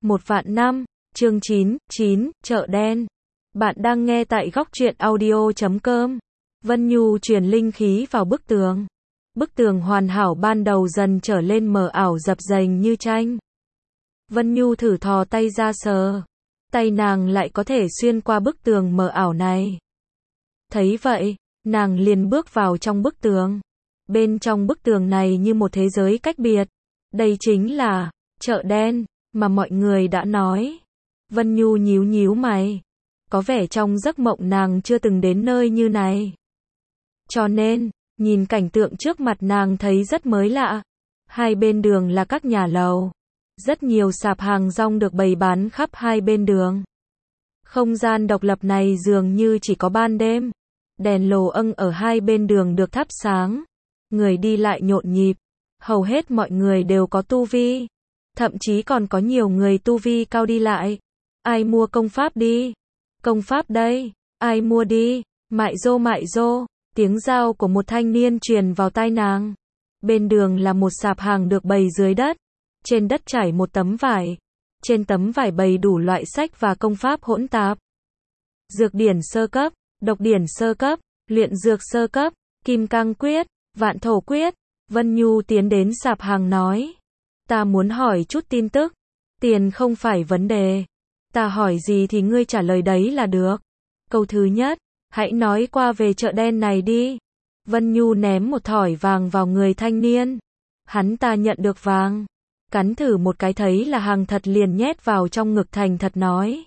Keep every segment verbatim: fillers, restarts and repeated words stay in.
Một vạn năm, chương chín, chín, chợ đen. Bạn đang nghe tại góc truyện audio chấm com. Vân Nhu truyền linh khí vào bức tường. Bức tường hoàn hảo ban đầu dần trở lên mờ ảo dập dềnh như tranh. Vân Nhu thử thò tay ra sờ. Tay nàng lại có thể xuyên qua bức tường mờ ảo này. Thấy vậy, nàng liền bước vào trong bức tường. Bên trong bức tường này như một thế giới cách biệt. Đây chính là chợ đen mà mọi người đã nói. Vân Nhu nhíu nhíu mày. Có vẻ trong giấc mộng nàng chưa từng đến nơi như này. Cho nên, nhìn cảnh tượng trước mặt nàng thấy rất mới lạ. Hai bên đường là các nhà lầu. Rất nhiều sạp hàng rong được bày bán khắp hai bên đường. Không gian độc lập này dường như chỉ có ban đêm. Đèn lồ âng ở hai bên đường được thắp sáng. Người đi lại nhộn nhịp. Hầu hết mọi người đều có tu vi. Thậm chí còn có nhiều người tu vi cao đi lại. Ai mua công pháp đi? Công pháp đây. Ai mua đi? Mại dô mại dô. Tiếng rao của một thanh niên truyền vào tai nàng. Bên đường là một sạp hàng được bày dưới đất. Trên đất trải một tấm vải. Trên tấm vải bày đủ loại sách và công pháp hỗn tạp. Dược điển sơ cấp, độc điển sơ cấp, luyện dược sơ cấp, kim cang quyết, vạn thổ quyết. Vân Nhu tiến đến sạp hàng nói. Ta muốn hỏi chút tin tức. Tiền không phải vấn đề. Ta hỏi gì thì ngươi trả lời đấy là được. Câu thứ nhất, hãy nói qua về chợ đen này đi. Vân Nhu ném một thỏi vàng vào người thanh niên. Hắn ta nhận được vàng. Cắn thử một cái thấy là hàng thật liền nhét vào trong ngực thành thật nói.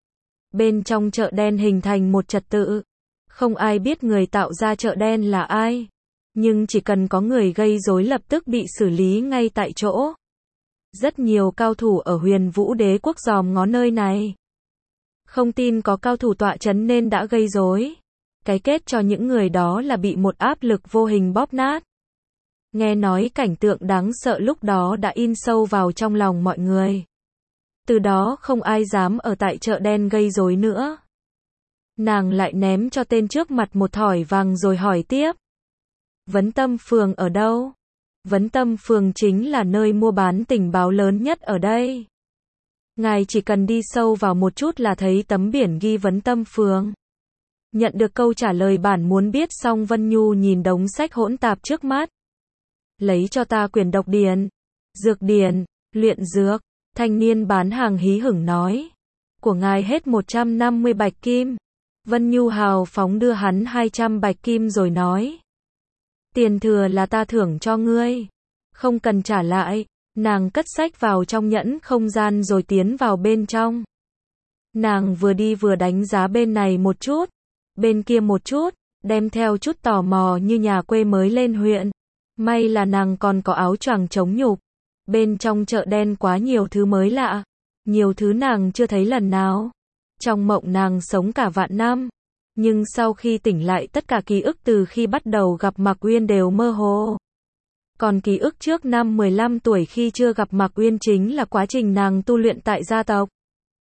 Bên trong chợ đen hình thành một trật tự. Không ai biết người tạo ra chợ đen là ai. Nhưng chỉ cần có người gây rối lập tức bị xử lý ngay tại chỗ. Rất nhiều cao thủ ở Huyền Vũ Đế quốc dòm ngó nơi này. Không tin có cao thủ tọa chấn nên đã gây rối. Cái kết cho những người đó là bị một áp lực vô hình bóp nát. Nghe nói cảnh tượng đáng sợ lúc đó đã in sâu vào trong lòng mọi người. Từ đó không ai dám ở tại chợ đen gây rối nữa. Nàng lại ném cho tên trước mặt một thỏi vàng rồi hỏi tiếp. Vấn Tâm Phường ở đâu? Vấn Tâm Phường chính là nơi mua bán tình báo lớn nhất ở đây. Ngài chỉ cần đi sâu vào một chút là thấy tấm biển ghi Vấn Tâm Phường. Nhận được câu trả lời bản muốn biết xong Vân Nhu nhìn đống sách hỗn tạp trước mắt. Lấy cho ta quyển độc điển, dược điển, luyện dược. Thanh niên bán hàng hí hửng nói. Của ngài hết một trăm năm mươi bạch kim. Vân Nhu hào phóng đưa hắn hai trăm bạch kim rồi nói. Tiền thừa là ta thưởng cho ngươi. Không cần trả lại. Nàng cất sách vào trong nhẫn không gian rồi tiến vào bên trong. Nàng vừa đi vừa đánh giá bên này một chút. Bên kia một chút. Đem theo chút tò mò như nhà quê mới lên huyện. May là nàng còn có áo choàng chống nhục. Bên trong chợ đen quá nhiều thứ mới lạ. Nhiều thứ nàng chưa thấy lần nào. Trong mộng nàng sống cả vạn năm. Nhưng sau khi tỉnh lại tất cả ký ức từ khi bắt đầu gặp Mạc Uyên đều mơ hồ. Còn ký ức trước năm mười lăm tuổi khi chưa gặp Mạc Uyên chính là quá trình nàng tu luyện tại gia tộc.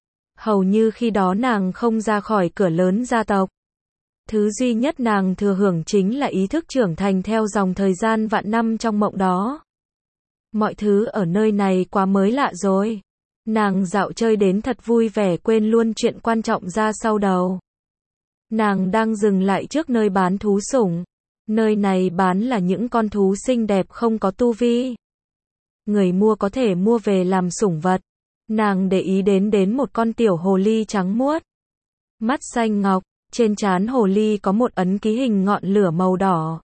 Hầu như khi đó nàng không ra khỏi cửa lớn gia tộc. Thứ duy nhất nàng thừa hưởng chính là ý thức trưởng thành theo dòng thời gian vạn năm trong mộng đó. Mọi thứ ở nơi này quá mới lạ rồi. Nàng dạo chơi đến thật vui vẻ quên luôn chuyện quan trọng ra sau đầu. Nàng đang dừng lại trước nơi bán thú sủng. Nơi này bán là những con thú xinh đẹp không có tu vi. Người mua có thể mua về làm sủng vật. Nàng để ý đến đến một con tiểu hồ ly trắng muốt. Mắt xanh ngọc, trên trán hồ ly có một ấn ký hình ngọn lửa màu đỏ.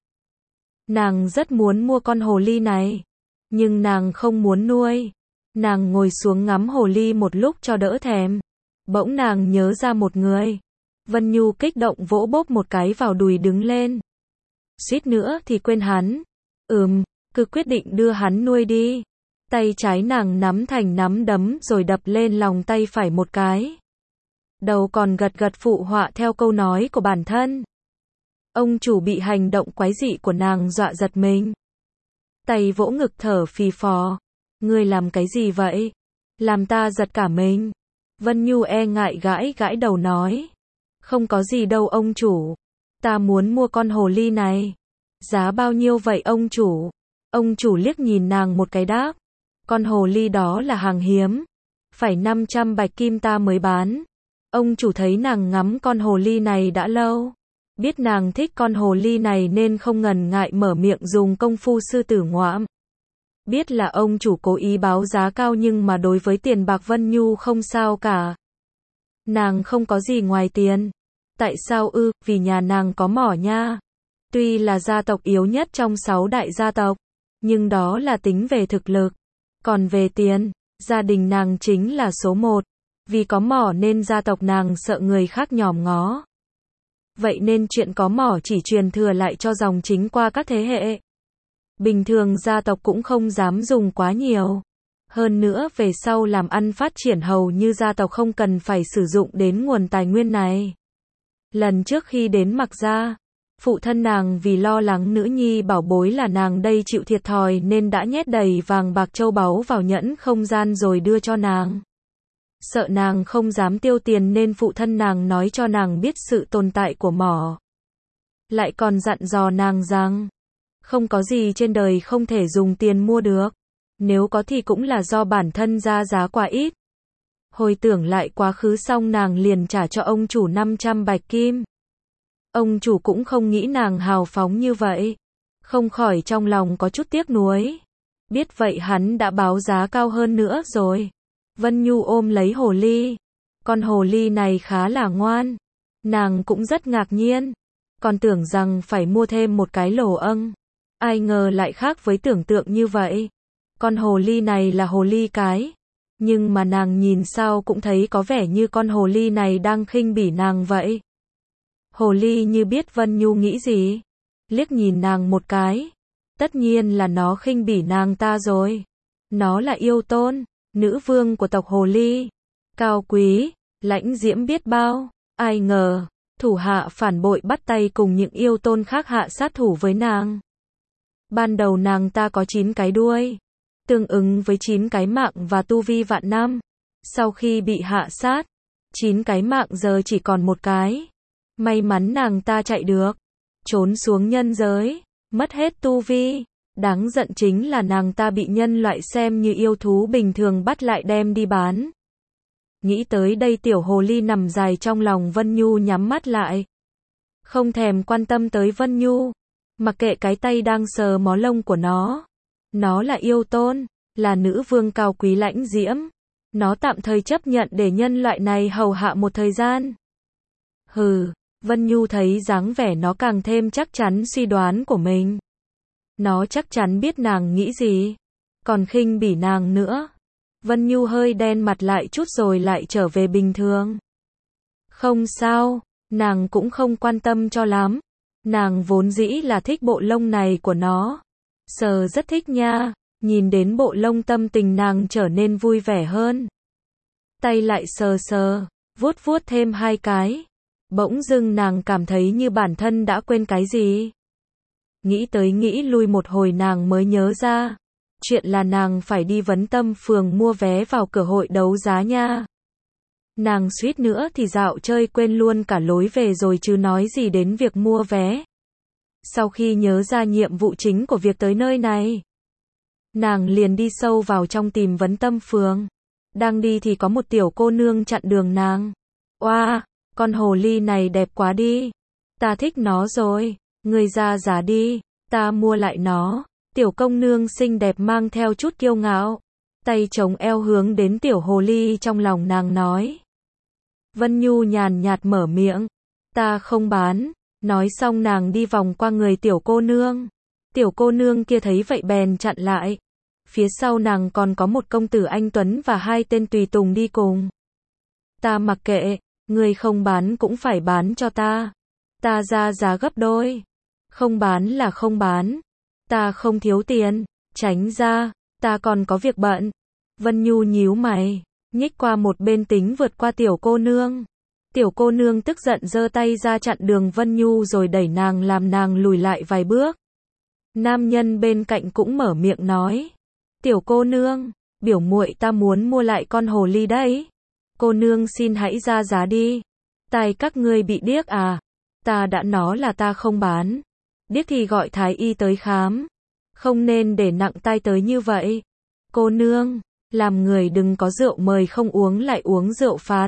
Nàng rất muốn mua con hồ ly này. Nhưng nàng không muốn nuôi. Nàng ngồi xuống ngắm hồ ly một lúc cho đỡ thèm. Bỗng nàng nhớ ra một người. Vân Nhu kích động vỗ bốp một cái vào đùi đứng lên. Suýt nữa thì quên hắn. Ừm, cứ quyết định đưa hắn nuôi đi. Tay trái nàng nắm thành nắm đấm rồi đập lên lòng tay phải một cái. Đầu còn gật gật phụ họa theo câu nói của bản thân. Ông chủ bị hành động quái dị của nàng dọa giật mình. Tay vỗ ngực thở phì phò. Ngươi làm cái gì vậy? Làm ta giật cả mình. Vân Nhu e ngại gãi gãi đầu nói. Không có gì đâu ông chủ. Ta muốn mua con hồ ly này. Giá bao nhiêu vậy ông chủ? Ông chủ liếc nhìn nàng một cái đáp. Con hồ ly đó là hàng hiếm. phải năm trăm bạch kim ta mới bán. Ông chủ thấy nàng ngắm con hồ ly này đã lâu. Biết nàng thích con hồ ly này nên không ngần ngại mở miệng dùng công phu sư tử ngoạm. Biết là ông chủ cố ý báo giá cao nhưng mà đối với tiền bạc Vân Nhu không sao cả. Nàng không có gì ngoài tiền. Tại sao ư? Vì nhà nàng có mỏ nha. Tuy là gia tộc yếu nhất trong sáu đại gia tộc, nhưng đó là tính về thực lực. Còn về tiền, gia đình nàng chính là số một. Vì có mỏ nên gia tộc nàng sợ người khác nhòm ngó. Vậy nên chuyện có mỏ chỉ truyền thừa lại cho dòng chính qua các thế hệ. Bình thường gia tộc cũng không dám dùng quá nhiều. Hơn nữa về sau làm ăn phát triển hầu như gia tộc không cần phải sử dụng đến nguồn tài nguyên này. Lần trước khi đến Mạc gia, phụ thân nàng vì lo lắng nữ nhi bảo bối là nàng đây chịu thiệt thòi nên đã nhét đầy vàng bạc châu báu vào nhẫn không gian rồi đưa cho nàng. Sợ nàng không dám tiêu tiền nên phụ thân nàng nói cho nàng biết sự tồn tại của mỏ. Lại còn dặn dò nàng rằng, không có gì trên đời không thể dùng tiền mua được. Nếu có thì cũng là do bản thân ra giá quá ít. Hồi tưởng lại quá khứ xong nàng liền trả cho ông chủ năm trăm bạch kim. Ông chủ cũng không nghĩ nàng hào phóng như vậy. Không khỏi trong lòng có chút tiếc nuối. Biết vậy hắn đã báo giá cao hơn nữa rồi. Vân Nhu ôm lấy hồ ly. Con hồ ly này khá là ngoan. Nàng cũng rất ngạc nhiên. Còn tưởng rằng phải mua thêm một cái lồ âng. Ai ngờ lại khác với tưởng tượng như vậy. Con hồ ly này là hồ ly cái. Nhưng mà nàng nhìn sao cũng thấy có vẻ như con hồ ly này đang khinh bỉ nàng vậy. Hồ ly như biết Vân Nhu nghĩ gì. Liếc nhìn nàng một cái. Tất nhiên là nó khinh bỉ nàng ta rồi. Nó là yêu tôn, nữ vương của tộc hồ ly. Cao quý, lãnh diễm biết bao. Ai ngờ, thủ hạ phản bội bắt tay cùng những yêu tôn khác hạ sát thủ với nàng. Ban đầu nàng ta có chín cái đuôi. Tương ứng với chín cái mạng và tu vi vạn năm. Sau khi bị hạ sát, chín cái mạng giờ chỉ còn một cái. May mắn nàng ta chạy được, trốn xuống nhân giới, mất hết tu vi. Đáng giận chính là nàng ta bị nhân loại xem như yêu thú bình thường bắt lại đem đi bán. Nghĩ tới đây tiểu hồ ly nằm dài trong lòng Vân Nhu nhắm mắt lại. Không thèm quan tâm tới Vân Nhu, mặc kệ cái tay đang sờ mó lông của nó. Nó là yêu tôn, là nữ vương cao quý lãnh diễm. Nó tạm thời chấp nhận để nhân loại này hầu hạ một thời gian. Hừ, Vân Nhu thấy dáng vẻ nó càng thêm chắc chắn suy đoán của mình. Nó chắc chắn biết nàng nghĩ gì, còn khinh bỉ nàng nữa. Vân Nhu hơi đen mặt lại chút rồi lại trở về bình thường. Không sao, nàng cũng không quan tâm cho lắm. Nàng vốn dĩ là thích bộ lông này của nó. Sờ rất thích nha, nhìn đến bộ lông tâm tình nàng trở nên vui vẻ hơn. Tay lại sờ sờ, vuốt vuốt thêm hai cái. Bỗng dưng nàng cảm thấy như bản thân đã quên cái gì. Nghĩ tới nghĩ lui một hồi nàng mới nhớ ra. Chuyện là nàng phải đi Vấn Tâm phường mua vé vào cửa hội đấu giá nha. Nàng suýt nữa thì dạo chơi quên luôn cả lối về rồi chứ nói gì đến việc mua vé. Sau khi nhớ ra nhiệm vụ chính của việc tới nơi này, nàng liền đi sâu vào trong tìm Vấn Tâm phường. Đang đi thì có một tiểu cô nương chặn đường nàng. Oa, wow, con hồ ly này đẹp quá đi. Ta thích nó rồi. Ngươi ra giá đi, ta mua lại nó. Tiểu công nương xinh đẹp mang theo chút kiêu ngạo. Tay chống eo hướng đến tiểu hồ ly trong lòng nàng nói. Vân Nhu nhàn nhạt mở miệng. Ta không bán. Nói xong nàng đi vòng qua người tiểu cô nương. Tiểu cô nương kia thấy vậy bèn chặn lại. Phía sau nàng còn có một công tử anh tuấn và hai tên tùy tùng đi cùng. Ta mặc kệ, ngươi không bán cũng phải bán cho ta. Ta ra giá gấp đôi. Không bán là không bán. Ta không thiếu tiền. Tránh ra, ta còn có việc bận. Vân Nhu nhíu mày, nhích qua một bên tính vượt qua tiểu cô nương. Tiểu cô nương tức giận giơ tay ra chặn đường Vân Nhu rồi đẩy nàng làm nàng lùi lại vài bước. Nam nhân bên cạnh cũng mở miệng nói. Tiểu cô nương, biểu muội ta muốn mua lại con hồ ly đấy. Cô nương xin hãy ra giá đi. Tai các ngươi bị điếc à? Ta đã nói là ta không bán. Điếc thì gọi thái y tới khám. Không nên để nặng tai tới như vậy. Cô nương, Làm người đừng có rượu mời không uống lại uống rượu phạt.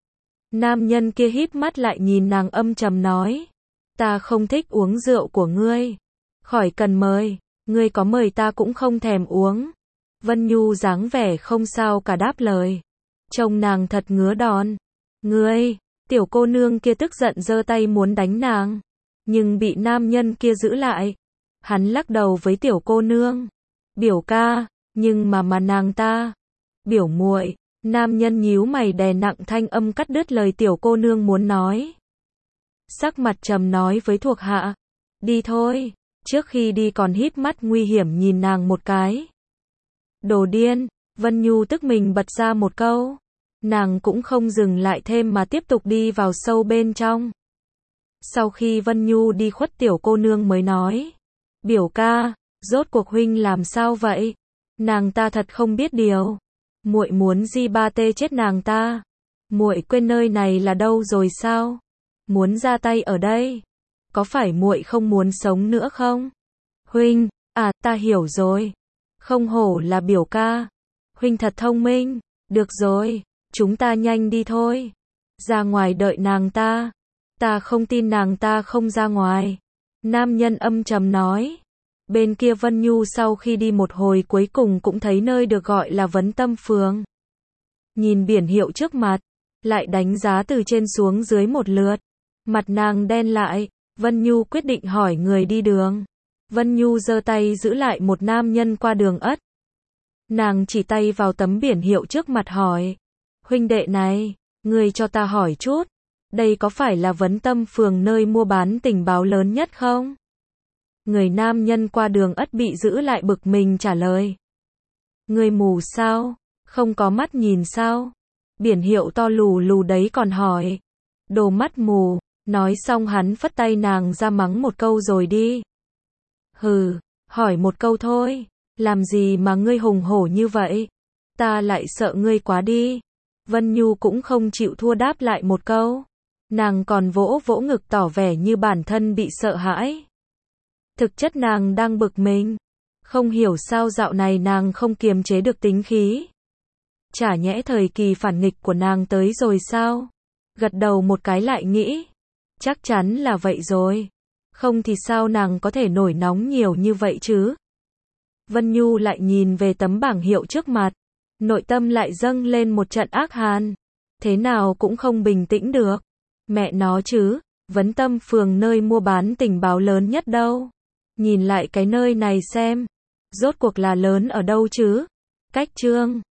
Nam nhân kia híp mắt lại nhìn nàng âm trầm nói. Ta không thích uống rượu của ngươi. Khỏi cần mời, ngươi có mời ta cũng không thèm uống. Vân Nhu dáng vẻ không sao cả đáp lời. Trông nàng thật ngứa đòn. Ngươi, tiểu cô nương kia tức giận giơ tay muốn đánh nàng. Nhưng bị nam nhân kia giữ lại. Hắn lắc đầu với tiểu cô nương. Biểu ca, nhưng mà mà nàng ta. Biểu muội, nam nhân nhíu mày đè nặng thanh âm cắt đứt lời tiểu cô nương muốn nói. Sắc mặt trầm nói với thuộc hạ. Đi thôi, trước khi đi còn híp mắt nguy hiểm nhìn nàng một cái. Đồ điên, Vân Nhu tức mình bật ra một câu. Nàng cũng không dừng lại thêm mà tiếp tục đi vào sâu bên trong. Sau khi Vân Nhu đi khuất tiểu cô nương mới nói. Biểu ca, rốt cuộc huynh làm sao vậy? Nàng ta thật không biết điều. Muội muốn di ba tê chết nàng ta. Muội quên nơi này là đâu rồi sao? Muốn ra tay ở đây. Có phải muội không muốn sống nữa không? Huynh, à ta hiểu rồi. Không hổ là biểu ca. Huynh thật thông minh. Được rồi, chúng ta nhanh đi thôi. Ra ngoài đợi nàng ta. Ta không tin nàng ta không ra ngoài. Nam nhân âm trầm nói. Bên kia Vân Nhu sau khi đi một hồi cuối cùng cũng thấy nơi được gọi là Vấn Tâm Phường. Nhìn biển hiệu trước mặt, lại đánh giá từ trên xuống dưới một lượt. Mặt nàng đen lại, Vân Nhu quyết định hỏi người đi đường. Vân Nhu giơ tay giữ lại một nam nhân qua đường ất. Nàng chỉ tay vào tấm biển hiệu trước mặt hỏi. Huynh đệ này, người cho ta hỏi chút. Đây có phải là Vấn Tâm Phường nơi mua bán tình báo lớn nhất không? Người nam nhân qua đường ất bị giữ lại bực mình trả lời. Người mù sao? Không có mắt nhìn sao? Biển hiệu to lù lù đấy còn hỏi. Đồ mắt mù. Nói xong hắn phất tay nàng ra mắng một câu rồi đi. Hừ, hỏi một câu thôi. Làm gì mà ngươi hùng hổ như vậy? Ta lại sợ ngươi quá đi. Vân Nhu cũng không chịu thua đáp lại một câu. Nàng còn vỗ vỗ ngực tỏ vẻ như bản thân bị sợ hãi. Thực chất nàng đang bực mình. Không hiểu sao dạo này nàng không kiềm chế được tính khí. Chả nhẽ thời kỳ phản nghịch của nàng tới rồi sao? Gật đầu một cái lại nghĩ. Chắc chắn là vậy rồi. Không thì sao nàng có thể nổi nóng nhiều như vậy chứ? Vân Nhu lại nhìn về tấm bảng hiệu trước mặt. Nội tâm lại dâng lên một trận ác hàn. Thế nào cũng không bình tĩnh được. Mẹ nó chứ, Vấn Tâm Phường nơi mua bán tình báo lớn nhất đâu. Nhìn lại cái nơi này xem. Rốt cuộc là lớn ở đâu chứ? Cách chương